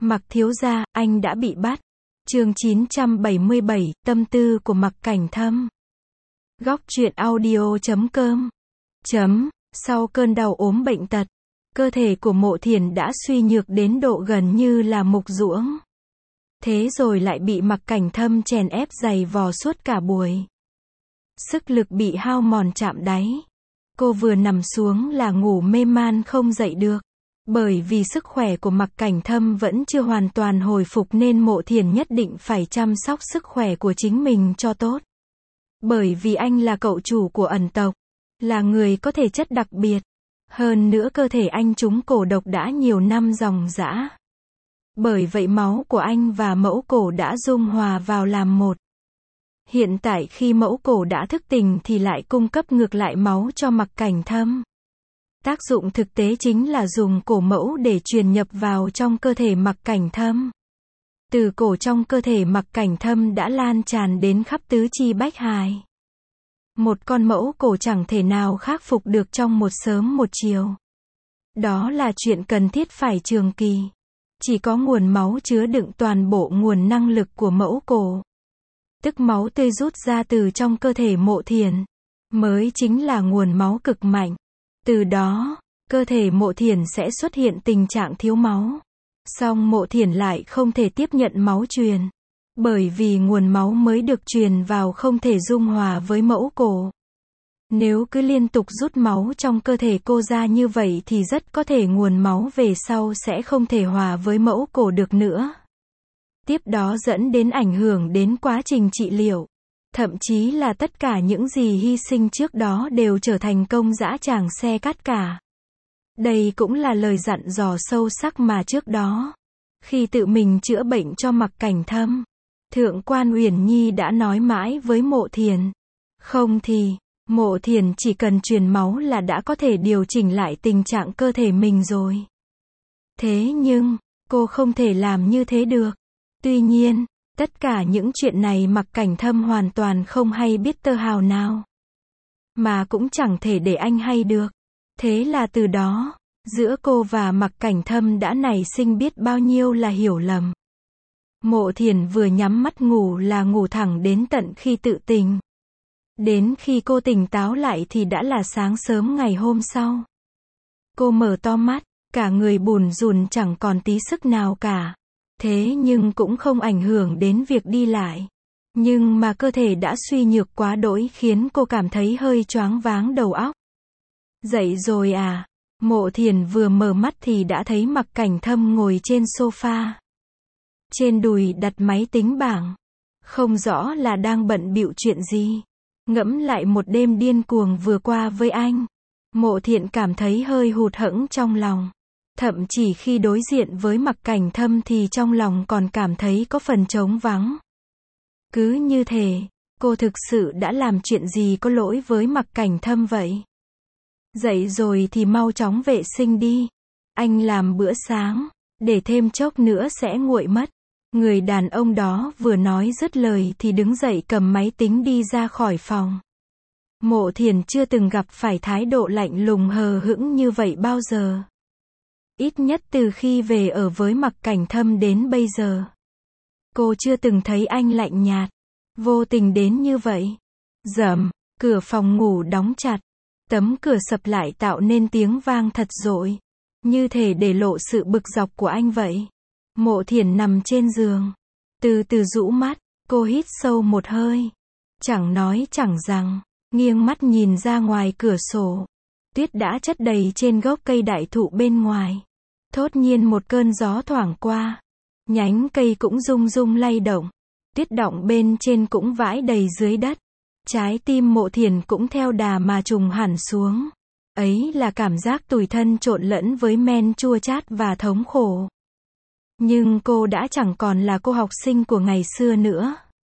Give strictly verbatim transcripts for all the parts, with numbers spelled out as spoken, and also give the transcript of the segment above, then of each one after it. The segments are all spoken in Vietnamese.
Mặc thiếu gia, anh đã bị bắt. Chương chín trăm bảy mươi bảy, tâm tư của Mặc Cảnh Thâm. Góc truyện audio chấm com. Chấm, sau cơn đau ốm bệnh tật, cơ thể của Mộ Thiền đã suy nhược đến độ gần như là mục ruỗng. Thế rồi lại bị Mặc Cảnh Thâm chèn ép giày vò suốt cả buổi. Sức lực bị hao mòn chạm đáy. Cô vừa nằm xuống là ngủ mê man không dậy được. Bởi vì sức khỏe của Mặc Cảnh Thâm vẫn chưa hoàn toàn hồi phục nên Mộ Thiền nhất định phải chăm sóc sức khỏe của chính mình cho tốt. Bởi vì anh là cậu chủ của ẩn tộc, là người có thể chất đặc biệt. Hơn nữa cơ thể anh trúng cổ độc đã nhiều năm ròng rã. Bởi vậy máu của anh và mẫu cổ đã dung hòa vào làm một. Hiện tại khi mẫu cổ đã thức tỉnh thì lại cung cấp ngược lại máu cho Mặc Cảnh Thâm. Tác dụng thực tế chính là dùng cổ mẫu để truyền nhập vào trong cơ thể Mặc Cảnh Thâm. Từ cổ trong cơ thể Mặc Cảnh Thâm đã lan tràn đến khắp tứ chi bách hài. Một con mẫu cổ chẳng thể nào khắc phục được trong một sớm một chiều. Đó là chuyện cần thiết phải trường kỳ. Chỉ có nguồn máu chứa đựng toàn bộ nguồn năng lực của mẫu cổ, tức máu tươi rút ra từ trong cơ thể Mộ Thiền, mới chính là nguồn máu cực mạnh. Từ đó, cơ thể Mộ Thiền sẽ xuất hiện tình trạng thiếu máu. Song Mộ Thiền lại không thể tiếp nhận máu truyền. Bởi vì nguồn máu mới được truyền vào không thể dung hòa với mẫu cổ. Nếu cứ liên tục rút máu trong cơ thể cô ra như vậy thì rất có thể nguồn máu về sau sẽ không thể hòa với mẫu cổ được nữa. Tiếp đó dẫn đến ảnh hưởng đến quá trình trị liệu. Thậm chí là tất cả những gì hy sinh trước đó đều trở thành công dã tràng xe cát cả. Đây cũng là lời dặn dò sâu sắc mà trước đó, khi tự mình chữa bệnh cho Mặc Cảnh Thâm, Thượng quan Uyển Nhi đã nói mãi với Mộ Thiền. Không thì, Mộ Thiền chỉ cần truyền máu là đã có thể điều chỉnh lại tình trạng cơ thể mình rồi. Thế nhưng, cô không thể làm như thế được. Tuy nhiên, tất cả những chuyện này Mặc Cảnh Thâm hoàn toàn không hay biết tơ hào nào. Mà cũng chẳng thể để anh hay được. Thế là từ đó, giữa cô và Mặc Cảnh Thâm đã nảy sinh biết bao nhiêu là hiểu lầm. Mộ Thiền vừa nhắm mắt ngủ là ngủ thẳng đến tận khi tự tỉnh. Đến khi cô tỉnh táo lại thì đã là sáng sớm ngày hôm sau. Cô mở to mắt, cả người bùn rùn chẳng còn tí sức nào cả. Thế nhưng cũng không ảnh hưởng đến việc đi lại. Nhưng mà cơ thể đã suy nhược quá đỗi khiến cô cảm thấy hơi choáng váng đầu óc. Dậy rồi à? Mộ Thiền vừa mở mắt thì đã thấy Mặc Cảnh Thâm ngồi trên sofa. Trên đùi đặt máy tính bảng. Không rõ là đang bận bịu chuyện gì. Ngẫm lại một đêm điên cuồng vừa qua với anh, Mộ Thiền cảm thấy hơi hụt hẫng trong lòng. Thậm chỉ khi đối diện với Mặc Cảnh Thâm thì trong lòng còn cảm thấy có phần trống vắng. Cứ như thế, cô thực sự đã làm chuyện gì có lỗi với Mặc Cảnh Thâm vậy? Dậy rồi thì mau chóng vệ sinh đi. Anh làm bữa sáng, để thêm chốc nữa sẽ nguội mất. Người đàn ông đó vừa nói dứt lời thì đứng dậy cầm máy tính đi ra khỏi phòng. Mộ Thiền chưa từng gặp phải thái độ lạnh lùng hờ hững như vậy bao giờ. Ít nhất từ khi về ở với Mặc Cảnh Thâm đến bây giờ. Cô chưa từng thấy anh lạnh nhạt, vô tình đến như vậy. Rầm, cửa phòng ngủ đóng chặt. Tấm cửa sập lại tạo nên tiếng vang thật dội. Như thể để lộ sự bực dọc của anh vậy. Mộ Thiền nằm trên giường. Từ từ rũ mắt, cô hít sâu một hơi. Chẳng nói chẳng rằng, nghiêng mắt nhìn ra ngoài cửa sổ. Tuyết đã chất đầy trên gốc cây đại thụ bên ngoài. Thốt nhiên một cơn gió thoảng qua. Nhánh cây cũng rung rung lay động. Tuyết đọng bên trên cũng vãi đầy dưới đất. Trái tim Mộ Thiền cũng theo đà mà trùng hẳn xuống. Ấy là cảm giác tủi thân trộn lẫn với men chua chát và thống khổ. Nhưng cô đã chẳng còn là cô học sinh của ngày xưa nữa.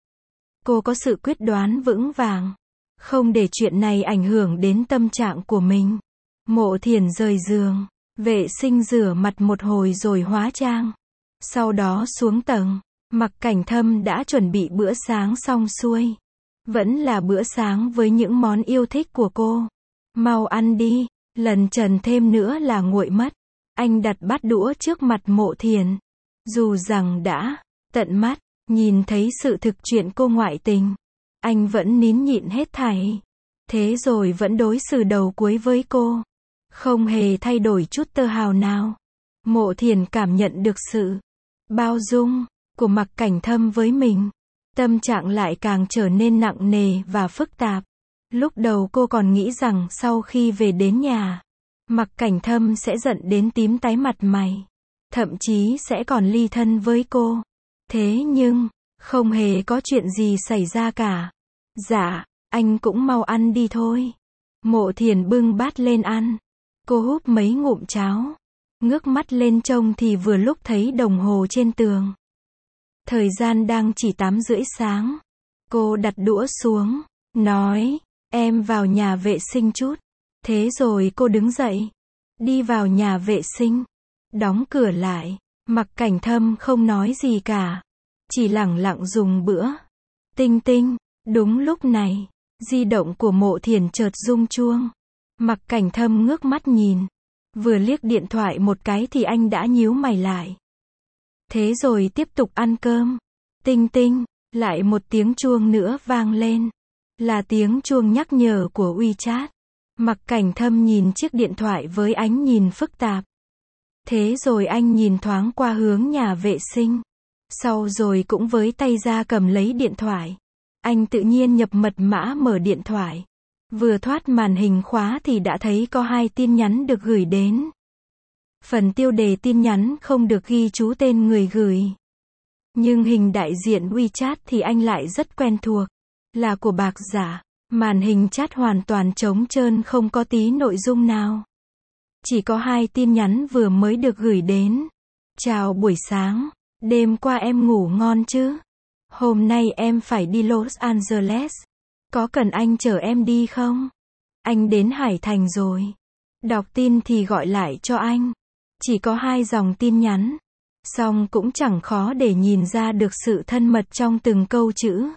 Cô có sự quyết đoán vững vàng. Không để chuyện này ảnh hưởng đến tâm trạng của mình. Mộ Thiền rời giường, vệ sinh rửa mặt một hồi rồi hóa trang. Sau đó xuống tầng, Mặc Cảnh Thâm đã chuẩn bị bữa sáng xong xuôi. Vẫn là bữa sáng với những món yêu thích của cô. Mau ăn đi, lần trần thêm nữa là nguội mất. Anh đặt bát đũa trước mặt Mộ Thiền. Dù rằng đã tận mắt nhìn thấy sự thực chuyện cô ngoại tình, anh vẫn nín nhịn hết thảy. Thế rồi vẫn đối xử đầu cuối với cô, không hề thay đổi chút tơ hào nào. Mộ Thiền cảm nhận được sự bao dung của Mạc Cảnh Thâm với mình. Tâm trạng lại càng trở nên nặng nề và phức tạp. Lúc đầu cô còn nghĩ rằng sau khi về đến nhà, Mạc Cảnh Thâm sẽ giận đến tím tái mặt mày. Thậm chí sẽ còn ly thân với cô. Thế nhưng, không hề có chuyện gì xảy ra cả. Dạ, anh cũng mau ăn đi thôi. Mộ Thiền bưng bát lên ăn. Cô húp mấy ngụm cháo. Ngước mắt lên trông thì vừa lúc thấy đồng hồ trên tường. Thời gian đang chỉ tám rưỡi sáng. Cô đặt đũa xuống, nói, em vào nhà vệ sinh chút. Thế rồi cô đứng dậy, đi vào nhà vệ sinh, đóng cửa lại. Mạc Cảnh Thâm không nói gì cả, chỉ lẳng lặng dùng bữa. Tinh tinh, đúng lúc này, di động của Mộ Thiền chợt rung chuông. Mạc Cảnh Thâm ngước mắt nhìn, vừa liếc điện thoại một cái thì anh đã nhíu mày lại. Thế rồi tiếp tục ăn cơm. Tinh tinh, lại một tiếng chuông nữa vang lên. Là tiếng chuông nhắc nhở của WeChat. Mạc Cảnh Thâm nhìn chiếc điện thoại với ánh nhìn phức tạp. Thế rồi anh nhìn thoáng qua hướng nhà vệ sinh. Sau rồi cũng với tay ra cầm lấy điện thoại. Anh tự nhiên nhập mật mã mở điện thoại. Vừa thoát màn hình khóa thì đã thấy có hai tin nhắn được gửi đến. Phần tiêu đề tin nhắn không được ghi chú tên người gửi. Nhưng hình đại diện WeChat thì anh lại rất quen thuộc. Là của Bạc Giả. Màn hình chat hoàn toàn trống trơn, không có tí nội dung nào. Chỉ có hai tin nhắn vừa mới được gửi đến. Chào buổi sáng. Đêm qua em ngủ ngon chứ? Hôm nay em phải đi Los Angeles. Có cần anh chở em đi không? Anh đến Hải Thành rồi. Đọc tin thì gọi lại cho anh. Chỉ có hai dòng tin nhắn. Song cũng chẳng khó để nhìn ra được sự thân mật trong từng câu chữ.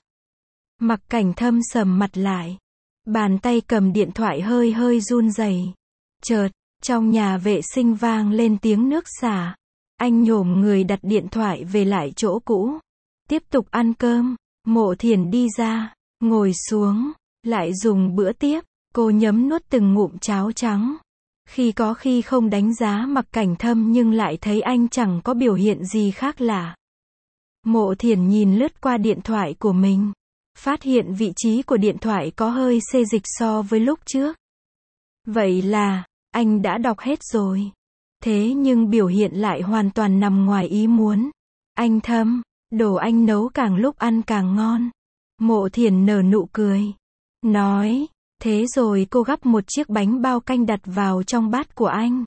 Mạc Cảnh Thâm sầm mặt lại. Bàn tay cầm điện thoại hơi hơi run rẩy. Chợt, trong nhà vệ sinh vang lên tiếng nước xả. Anh nhổm người đặt điện thoại về lại chỗ cũ. Tiếp tục ăn cơm. Mộ Thiền đi ra, ngồi xuống, lại dùng bữa tiếp. Cô nhấm nuốt từng ngụm cháo trắng. Khi có khi không đánh giá Mạc Cảnh Thâm nhưng lại thấy anh chẳng có biểu hiện gì khác lạ. Mộ Thiền nhìn lướt qua điện thoại của mình. Phát hiện vị trí của điện thoại có hơi xê dịch so với lúc trước. Vậy là, anh đã đọc hết rồi. Thế nhưng biểu hiện lại hoàn toàn nằm ngoài ý muốn. Anh Thâm, đồ anh nấu càng lúc ăn càng ngon. Mộ Thiền nở nụ cười. Nói, thế rồi cô gắp một chiếc bánh bao canh đặt vào trong bát của anh.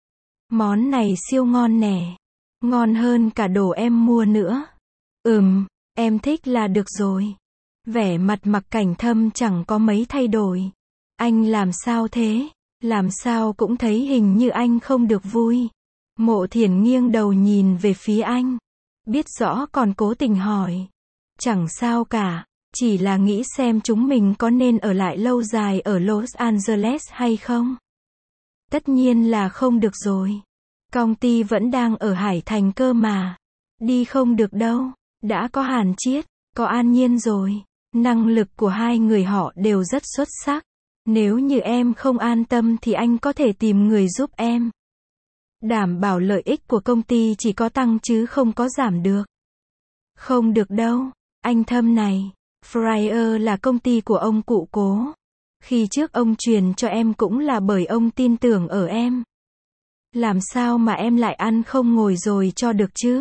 Món này siêu ngon nè. Ngon hơn cả đồ em mua nữa. Ừm, em thích là được rồi. Vẻ mặt Mạc Cảnh Thâm chẳng có mấy thay đổi. Anh làm sao thế? Làm sao cũng thấy hình như anh không được vui. Mộ Thiền nghiêng đầu nhìn về phía anh. Biết rõ còn cố tình hỏi. Chẳng sao cả. Chỉ là nghĩ xem chúng mình có nên ở lại lâu dài ở Los Angeles hay không? Tất nhiên là không được rồi. Công ty vẫn đang ở Hải Thành cơ mà. Đi không được đâu. Đã có Hàn Chiết, có An Nhiên rồi. Năng lực của hai người họ đều rất xuất sắc. Nếu như em không an tâm thì anh có thể tìm người giúp em. Đảm bảo lợi ích của công ty chỉ có tăng chứ không có giảm được. Không được đâu, anh Thâm này. Fryer là công ty của ông cụ Cố. Khi trước ông truyền cho em cũng là bởi ông tin tưởng ở em. Làm sao mà em lại ăn không ngồi rồi cho được chứ?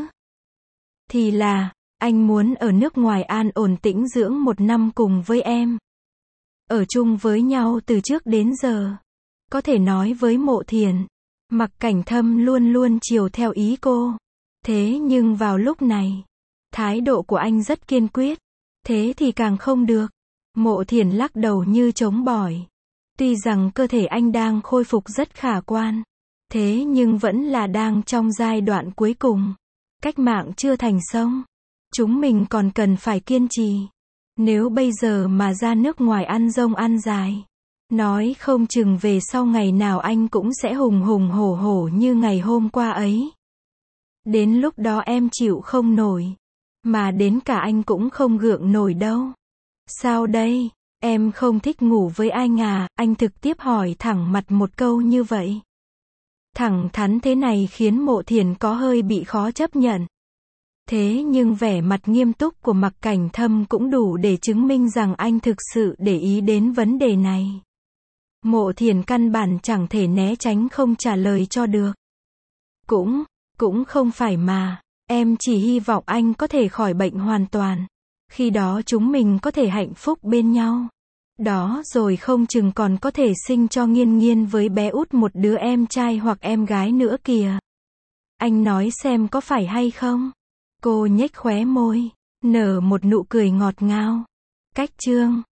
Thì là, anh muốn ở nước ngoài an ổn tĩnh dưỡng một năm cùng với em. Ở chung với nhau từ trước đến giờ. Có thể nói với Mộ Thiền, Mạc Cảnh Thâm luôn luôn chiều theo ý cô. Thế nhưng vào lúc này, thái độ của anh rất kiên quyết. Thế thì càng không được. Mộ Thiền lắc đầu như chống bỏi. Tuy rằng cơ thể anh đang khôi phục rất khả quan. Thế nhưng vẫn là đang trong giai đoạn cuối cùng. Cách mạng chưa thành xong. Chúng mình còn cần phải kiên trì. Nếu bây giờ mà ra nước ngoài ăn rông ăn dài, nói không chừng về sau ngày nào anh cũng sẽ hùng hùng hổ hổ như ngày hôm qua ấy. Đến lúc đó em chịu không nổi. Mà đến cả anh cũng không gượng nổi đâu. Sao đây? Em không thích ngủ với anh à? Anh trực tiếp hỏi thẳng mặt một câu như vậy. Thẳng thắn thế này khiến Mộ Thiền có hơi bị khó chấp nhận. Thế nhưng vẻ mặt nghiêm túc của Mạc Cảnh Thâm cũng đủ để chứng minh rằng anh thực sự để ý đến vấn đề này. Mộ Thiền căn bản chẳng thể né tránh không trả lời cho được. Cũng, cũng không phải mà. Em chỉ hy vọng anh có thể khỏi bệnh hoàn toàn. Khi đó chúng mình có thể hạnh phúc bên nhau. Đó rồi không chừng còn có thể sinh cho Nghiên Nghiên với bé út một đứa em trai hoặc em gái nữa kìa. Anh nói xem có phải hay không? Cô nhếch khóe môi, nở một nụ cười ngọt ngào. Cách chương